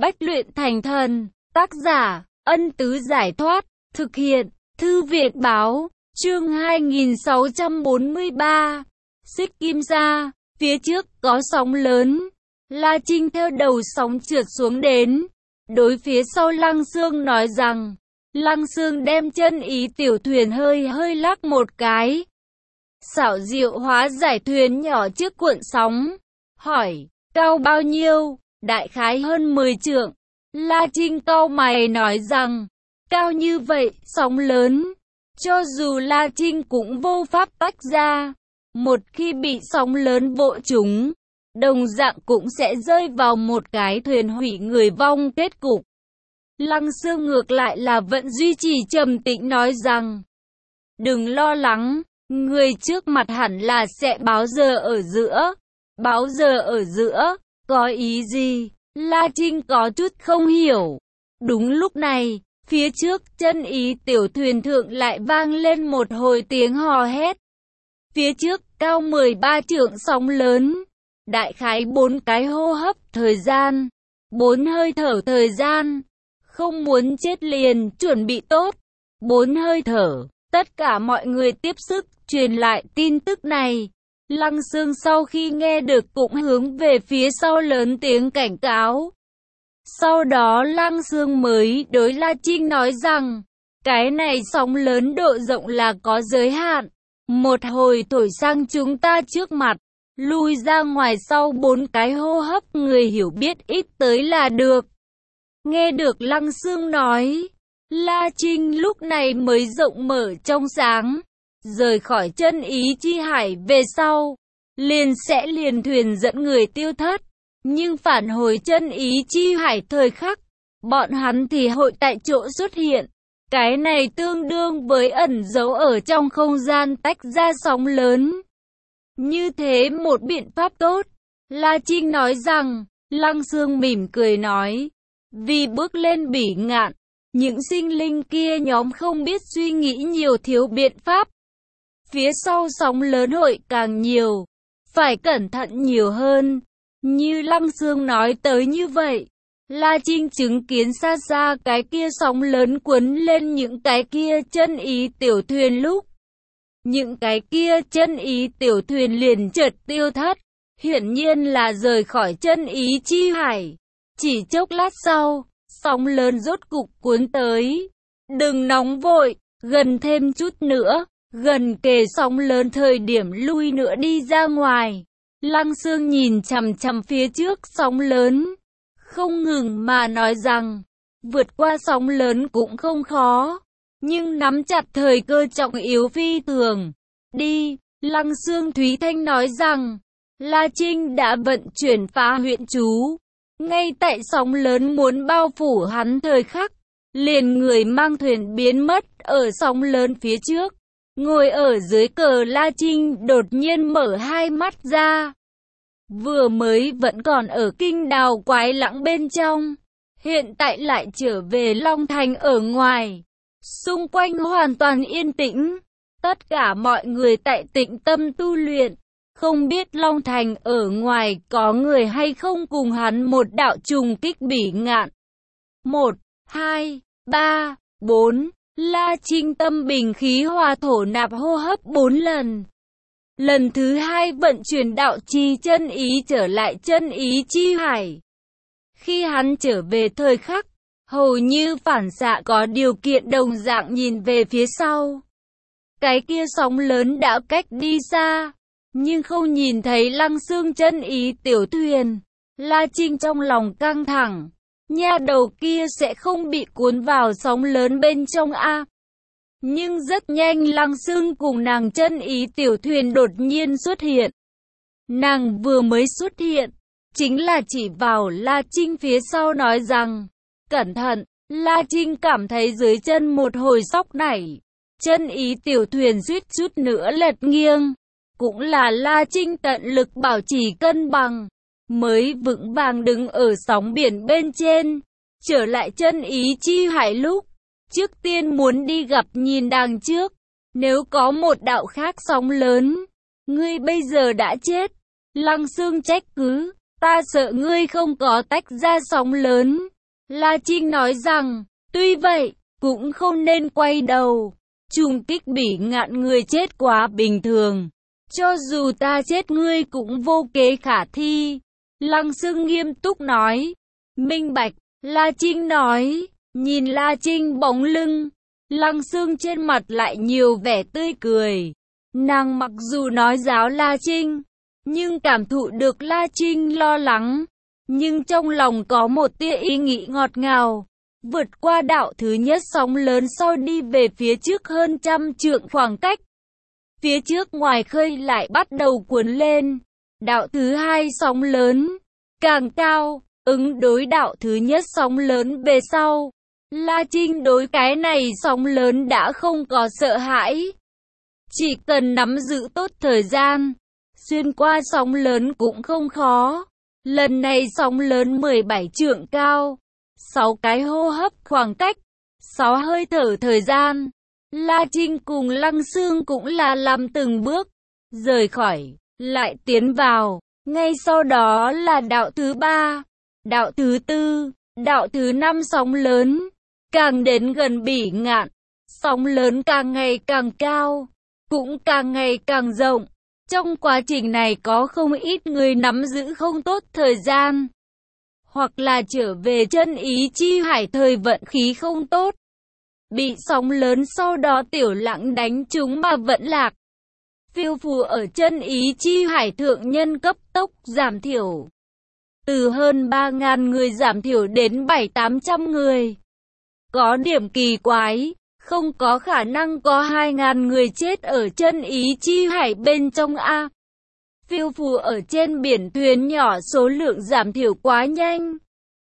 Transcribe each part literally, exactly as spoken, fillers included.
Bách luyện thành thần, tác giả, Ân Tứ Giải Thoát, thực hiện, Thư viện Báo, chương hai nghìn sáu trăm bốn mươi ba, Xích Kim Sa, phía trước có sóng lớn, La Trinh theo đầu sóng trượt xuống đến, đối phía sau Lăng Xương nói rằng, Lăng Xương đem chân ý tiểu thuyền hơi hơi lắc một cái, xảo diệu hóa giải thuyền nhỏ trước cuộn sóng, hỏi, cao bao nhiêu? Đại khái hơn mười trượng. La Trinh cau mày nói rằng, cao như vậy, sóng lớn. Cho dù La Trinh cũng vô pháp tách ra. Một khi bị sóng lớn vỗ trúng, đồng dạng cũng sẽ rơi vào một cái thuyền hủy người vong kết cục. Lăng Xương ngược lại là vẫn duy trì trầm tĩnh nói rằng, đừng lo lắng, người trước mặt hẳn là sẽ báo giờ ở giữa. Báo giờ ở giữa, có ý gì? La Trinh có chút không hiểu. Đúng lúc này, phía trước chân ý tiểu thuyền thượng lại vang lên một hồi tiếng hò hét. Phía trước cao mười ba trượng sóng lớn, đại khái bốn cái hô hấp thời gian, bốn hơi thở thời gian, không muốn chết liền, chuẩn bị tốt, bốn hơi thở. Tất cả mọi người tiếp sức truyền lại tin tức này. Lăng Xương sau khi nghe được cũng hướng về phía sau lớn tiếng cảnh cáo. Sau đó Lăng Xương mới đối La Trinh nói rằng, cái này sóng lớn độ rộng là có giới hạn. Một hồi thổi sang chúng ta trước mặt, lui ra ngoài sau bốn cái hô hấp người hiểu biết ít tới là được. Nghe được Lăng Xương nói, La Trinh lúc này mới rộng mở trong sáng. Rời khỏi chân ý chi hải về sau, liền sẽ liền thuyền dẫn người tiêu thất. Nhưng phản hồi chân ý chi hải thời khắc, bọn hắn thì hội tại chỗ xuất hiện. Cái này tương đương với ẩn giấu ở trong không gian tách ra sóng lớn. Như thế một biện pháp tốt. La Trinh nói rằng, Lăng Xương mỉm cười nói, vì bước lên bỉ ngạn, những sinh linh kia nhóm không biết suy nghĩ nhiều thiếu biện pháp. Phía sau sóng lớn hội càng nhiều, phải cẩn thận nhiều hơn. Như Lăng Xương nói tới như vậy, La Trinh chứng kiến xa xa cái kia sóng lớn cuốn lên những cái kia chân ý tiểu thuyền lúc. Những cái kia chân ý tiểu thuyền liền chợt tiêu thất, hiển nhiên là rời khỏi chân ý chi hải. Chỉ chốc lát sau, sóng lớn rốt cục cuốn tới. Đừng nóng vội, gần thêm chút nữa. Gần kề sóng lớn thời điểm lui nữa đi ra ngoài. Lăng Xương nhìn chằm chằm phía trước sóng lớn, không ngừng mà nói rằng, vượt qua sóng lớn cũng không khó, nhưng nắm chặt thời cơ trọng yếu phi thường. Đi, Lăng Xương Thúy Thanh nói rằng, La Trinh đã vận chuyển phá huyện chú. Ngay tại sóng lớn muốn bao phủ hắn thời khắc, liền người mang thuyền biến mất ở sóng lớn phía trước. Ngồi ở dưới cờ La Trinh đột nhiên mở hai mắt ra. Vừa mới vẫn còn ở kinh đào quái lãng bên trong, hiện tại lại trở về Long Thành ở ngoài. Xung quanh hoàn toàn yên tĩnh, tất cả mọi người tại tĩnh tâm tu luyện. Không biết Long Thành ở ngoài có người hay không cùng hắn một đạo trùng kích bỉ ngạn. Một, hai, ba, bốn. La Trinh tâm bình khí hòa thổ nạp hô hấp bốn lần. Lần thứ hai vận chuyển đạo chi chân ý trở lại chân ý chi hải. Khi hắn trở về thời khắc, hầu như phản xạ có điều kiện đồng dạng nhìn về phía sau. Cái kia sóng lớn đã cách đi xa, nhưng không nhìn thấy Lăng Xương chân ý tiểu thuyền. La Trinh trong lòng căng thẳng. Nha đầu kia sẽ không bị cuốn vào sóng lớn bên trong a. Nhưng rất nhanh Lăng Xương cùng nàng chân ý tiểu thuyền đột nhiên xuất hiện. Nàng vừa mới xuất hiện, chính là chỉ vào La Trinh phía sau nói rằng, cẩn thận. La Trinh cảm thấy dưới chân một hồi sóc nảy, chân ý tiểu thuyền suýt chút nữa lật nghiêng. Cũng là La Trinh tận lực bảo trì cân bằng, mới vững vàng đứng ở sóng biển bên trên. Trở lại chân ý chi hải lúc, trước tiên muốn đi gặp nhìn đằng trước. Nếu có một đạo khác sóng lớn, ngươi bây giờ đã chết. Lăng Xương trách cứ, ta sợ ngươi không có tách ra sóng lớn, La Trinh nói rằng, tuy vậy, cũng không nên quay đầu. Trùng kích Bỉ Ngạn người chết quá bình thường. Cho dù ta chết ngươi cũng vô kế khả thi. Lăng Xương nghiêm túc nói. Minh bạch, La Trinh nói. Nhìn La Trinh bóng lưng, Lăng Xương trên mặt lại nhiều vẻ tươi cười. Nàng mặc dù nói giáo La Trinh, nhưng cảm thụ được La Trinh lo lắng. Nhưng trong lòng có một tia ý nghĩ ngọt ngào. Vượt qua đạo thứ nhất sóng lớn sau đi về phía trước hơn trăm trượng khoảng cách. Phía trước ngoài khơi lại bắt đầu cuốn lên. Đạo thứ hai sóng lớn, càng cao, ứng đối đạo thứ nhất sóng lớn về sau. La Trinh đối cái này sóng lớn đã không có sợ hãi. Chỉ cần nắm giữ tốt thời gian, xuyên qua sóng lớn cũng không khó. Lần này sóng lớn mười bảy trượng cao, sáu cái hô hấp khoảng cách, sáu hơi thở thời gian. La Trinh cùng Lăng Xương cũng là làm từng bước, rời khỏi, lại tiến vào. Ngay sau đó là đạo thứ ba, đạo thứ tư, đạo thứ năm sóng lớn. Càng đến gần Bỉ Ngạn, sóng lớn càng ngày càng cao, cũng càng ngày càng rộng. Trong quá trình này có không ít người nắm giữ không tốt thời gian, hoặc là trở về chân ý chi hải thời vận khí không tốt, bị sóng lớn sau đó tiểu lãng đánh chúng mà vẫn lạc. Phiêu phù ở chân ý chi hải thượng nhân cấp tốc giảm thiểu. Từ hơn ba ngàn người giảm thiểu đến bảy tám trăm người. Có điểm kỳ quái, không có khả năng có hai ngàn người chết ở chân ý chi hải bên trong A. Phiêu phù ở trên biển thuyền nhỏ số lượng giảm thiểu quá nhanh.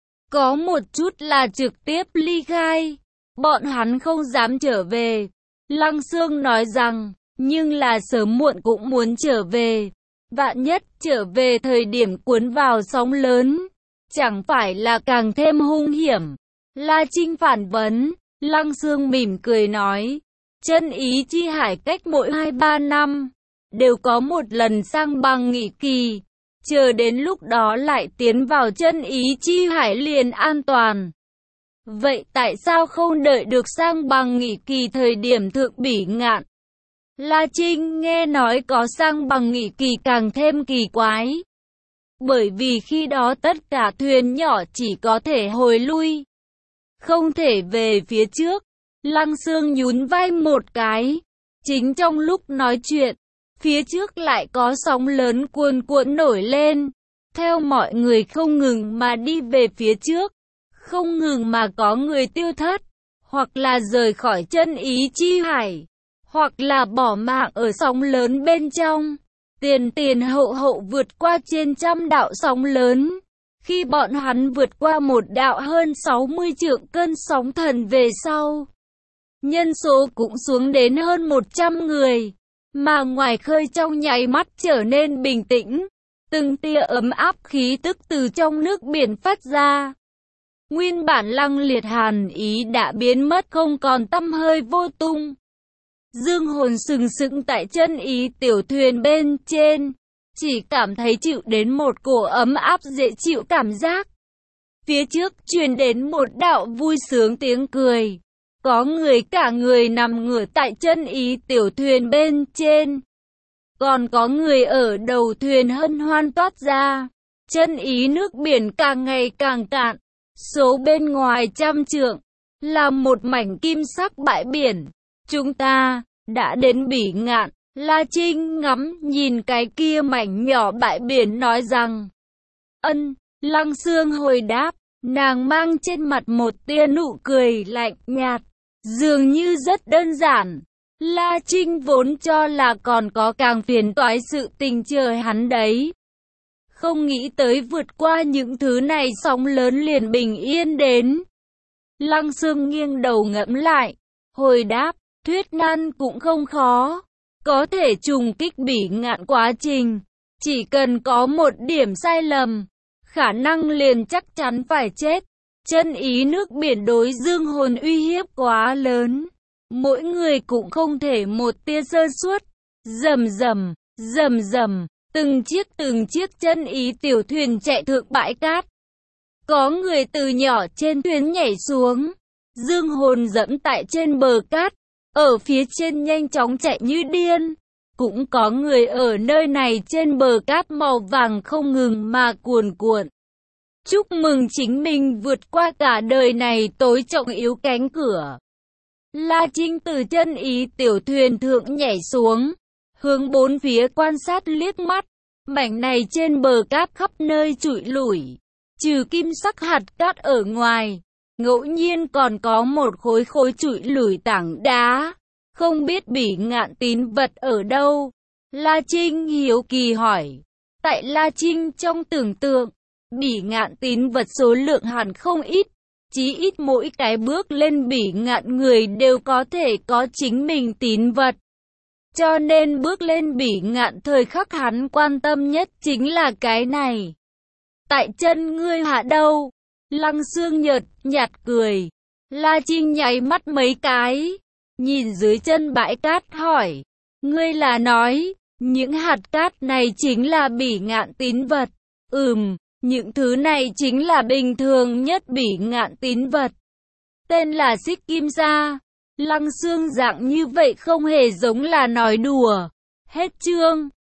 Có một chút là trực tiếp ly khai, bọn hắn không dám trở về. Lăng Xương nói rằng, nhưng là sớm muộn cũng muốn trở về. Vạn nhất trở về thời điểm cuốn vào sóng lớn, chẳng phải là càng thêm hung hiểm. La Trinh phản vấn, Lăng Xương mỉm cười nói, chân ý chi hải cách mỗi hai ba năm, đều có một lần sang bằng nghỉ kỳ, chờ đến lúc đó lại tiến vào chân ý chi hải liền an toàn. Vậy tại sao không đợi được sang bằng nghỉ kỳ thời điểm thượng Bỉ Ngạn? La Trinh nghe nói có sang bằng nghỉ kỳ càng thêm kỳ quái. Bởi vì khi đó tất cả thuyền nhỏ chỉ có thể hồi lui, không thể về phía trước. Lăng Xương nhún vai một cái. Chính trong lúc nói chuyện, phía trước lại có sóng lớn cuồn cuộn nổi lên. Theo mọi người không ngừng mà đi về phía trước, không ngừng mà có người tiêu thất, hoặc là rời khỏi chân ý chi hải, hoặc là bỏ mạng ở sóng lớn bên trong. Tiền tiền hậu hậu vượt qua trên trăm đạo sóng lớn. Khi bọn hắn vượt qua một đạo hơn sáu mươi trượng cơn sóng thần về sau, nhân số cũng xuống đến hơn một trăm người, mà ngoài khơi trong nháy mắt trở nên bình tĩnh. Từng tia ấm áp khí tức từ trong nước biển phát ra. Nguyên bản lăng liệt hàn ý đã biến mất không còn tăm hơi vô tung. Dương hồn sừng sững tại chân ý tiểu thuyền bên trên, chỉ cảm thấy chịu đến một cổ ấm áp dễ chịu cảm giác. Phía trước truyền đến một đạo vui sướng tiếng cười. Có người cả người nằm ngửa tại chân ý tiểu thuyền bên trên. Còn có người ở đầu thuyền hân hoan toát ra. Chân ý nước biển càng ngày càng cạn. Số bên ngoài trăm trượng là một mảnh kim sắc bãi biển. Chúng ta đã đến Bỉ Ngạn. La Trinh ngắm nhìn cái kia mảnh nhỏ bãi biển nói rằng. Ân, Lăng Xương hồi đáp. Nàng mang trên mặt một tia nụ cười lạnh nhạt, dường như rất đơn giản. La Trinh vốn cho là còn có càng phiền toái sự tình chờ hắn đấy. Không nghĩ tới vượt qua những thứ này sóng lớn liền bình yên đến. Lăng Xương nghiêng đầu ngẫm lại, hồi đáp, thuyết nan cũng không khó. Có thể trùng kích Bỉ Ngạn quá trình, chỉ cần có một điểm sai lầm, khả năng liền chắc chắn phải chết. Chân ý nước biển đối dương hồn uy hiếp quá lớn, mỗi người cũng không thể một tia sơ suất. Rầm rầm, rầm rầm, từng chiếc từng chiếc chân ý tiểu thuyền chạy thượng bãi cát. Có người từ nhỏ trên thuyền nhảy xuống, dương hồn dẫm tại trên bờ cát, ở phía trên nhanh chóng chạy như điên. Cũng có người ở nơi này trên bờ cát màu vàng không ngừng mà cuồn cuộn. Chúc mừng chính mình vượt qua cả đời này tối trọng yếu cánh cửa. La Trinh từ chân ý tiểu thuyền thượng nhảy xuống, hướng bốn phía quan sát liếc mắt. Mảnh này trên bờ cát khắp nơi trụi lủi, trừ kim sắc hạt cát ở ngoài, ngẫu nhiên còn có một khối khối trụi lủi tảng đá. Không biết Bỉ Ngạn tín vật ở đâu? La Trinh hiếu kỳ hỏi. Tại La Trinh trong tưởng tượng, Bỉ Ngạn tín vật số lượng hẳn không ít. Chí ít mỗi cái bước lên Bỉ Ngạn người đều có thể có chính mình tín vật. Cho nên bước lên Bỉ Ngạn thời khắc hắn quan tâm nhất chính là cái này. Tại chân ngươi hạ đâu? Lăng Xương nhợt nhạt cười. La Trinh nháy mắt mấy cái, nhìn dưới chân bãi cát hỏi. Ngươi là nói, những hạt cát này chính là Bỉ Ngạn tín vật? Ừm, những thứ này chính là bình thường nhất Bỉ Ngạn tín vật. Tên là Xích Kim Sa. Lăng Xương dạng như vậy không hề giống là nói đùa. Hết chương.